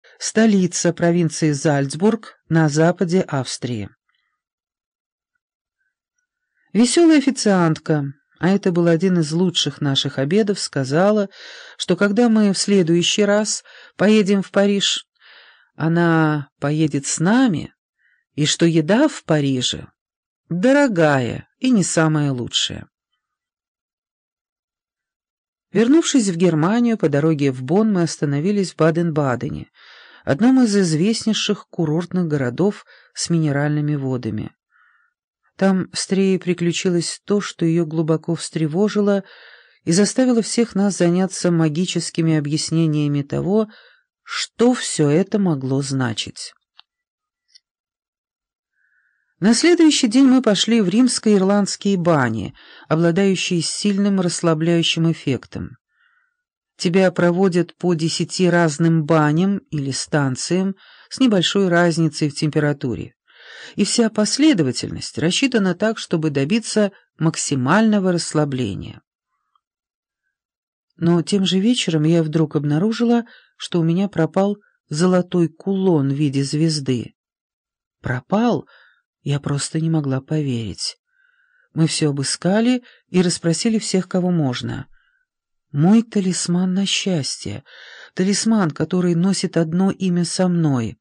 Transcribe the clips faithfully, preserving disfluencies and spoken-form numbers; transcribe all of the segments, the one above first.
Столица провинции Зальцбург на западе Австрии. Веселая официантка, а это был один из лучших наших обедов, сказала, что когда мы в следующий раз поедем в Париж, она поедет с нами, и что еда в Париже дорогая и не самая лучшая. Вернувшись в Германию, по дороге в Бонн мы остановились в Баден-Бадене, одном из известнейших курортных городов с минеральными водами. Там Стрее приключилось то, что ее глубоко встревожило и заставило всех нас заняться магическими объяснениями того, что все это могло значить. На следующий день мы пошли в римско-ирландские бани, обладающие сильным расслабляющим эффектом. Тебя проводят по десяти разным баням или станциям с небольшой разницей в температуре, и вся последовательность рассчитана так, чтобы добиться максимального расслабления. Но тем же вечером я вдруг обнаружила, что у меня пропал золотой кулон в виде звезды. Пропал? Я просто не могла поверить. Мы все обыскали и расспросили всех, кого можно. Мой талисман на счастье, талисман, который носит одно имя со мной.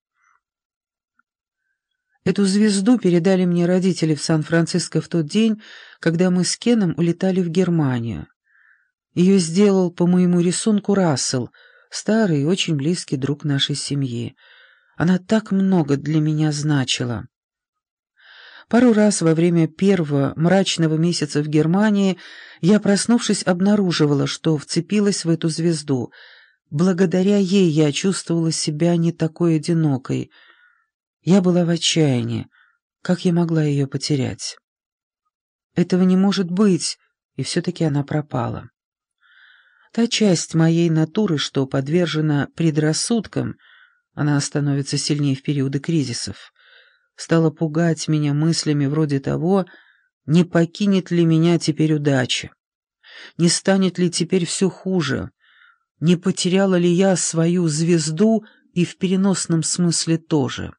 Эту звезду передали мне родители в Сан-Франциско в тот день, когда мы с Кеном улетали в Германию. Ее сделал по моему рисунку Рассел, старый и очень близкий друг нашей семьи. Она так много для меня значила. Пару раз во время первого мрачного месяца в Германии я, проснувшись, обнаруживала, что вцепилась в эту звезду. Благодаря ей я чувствовала себя не такой одинокой. Я была в отчаянии. Как я могла ее потерять? Этого не может быть, и все-таки она пропала. Та часть моей натуры, что подвержена предрассудкам, она становится сильнее в периоды кризисов, стала пугать меня мыслями вроде того, не покинет ли меня теперь удача, не станет ли теперь все хуже, не потеряла ли я свою звезду и в переносном смысле тоже.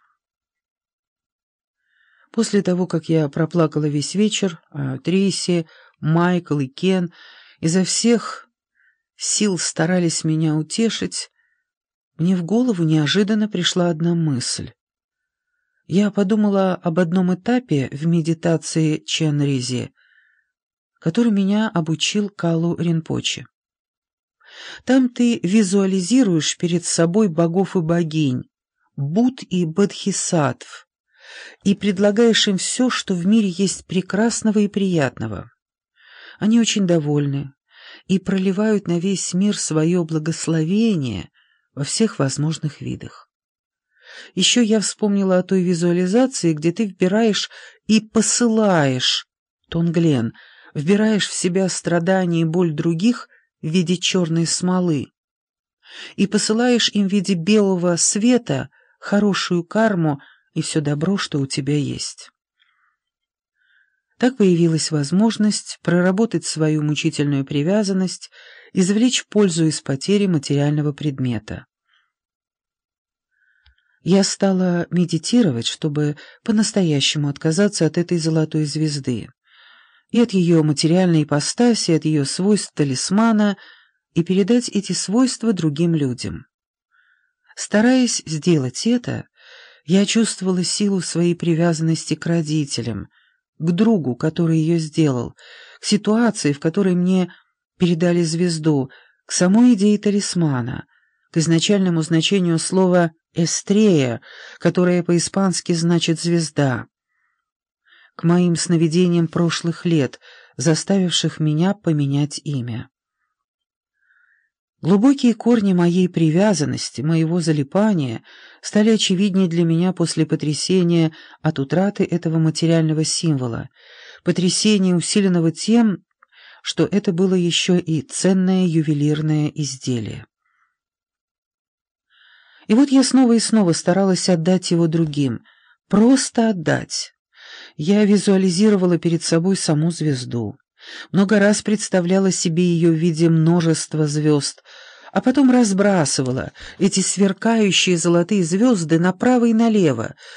После того, как я проплакала весь вечер, а Трейси, Майкл и Кен изо всех сил старались меня утешить, мне в голову неожиданно пришла одна мысль. Я подумала об одном этапе в медитации Ченризи, который меня обучил Калу Ринпоче. Там ты визуализируешь перед собой богов и богинь, Будд и Бодхисаттв, и предлагаешь им все, что в мире есть прекрасного и приятного. Они очень довольны и проливают на весь мир свое благословение во всех возможных видах. Еще я вспомнила о той визуализации, где ты вбираешь и посылаешь, Тонглен, вбираешь в себя страдания и боль других в виде черной смолы, и посылаешь им в виде белого света хорошую карму и все добро, что у тебя есть. Так появилась возможность проработать свою мучительную привязанность, извлечь пользу из потери материального предмета. Я стала медитировать, чтобы по-настоящему отказаться от этой золотой звезды, и от ее материальной ипостаси, от ее свойств талисмана, и передать эти свойства другим людям. Стараясь сделать это, я чувствовала силу своей привязанности к родителям, к другу, который ее сделал, к ситуации, в которой мне передали звезду, к самой идее талисмана, к изначальному значению слова «эстрея», которое по-испански значит «звезда», к моим сновидениям прошлых лет, заставивших меня поменять имя. Глубокие корни моей привязанности, моего залипания стали очевиднее для меня после потрясения от утраты этого материального символа, потрясения, усиленного тем, что это было еще и ценное ювелирное изделие. И вот я снова и снова старалась отдать его другим, просто отдать. Я визуализировала перед собой саму звезду, много раз представляла себе ее в виде множества звезд, а потом разбрасывала эти сверкающие золотые звезды направо и налево,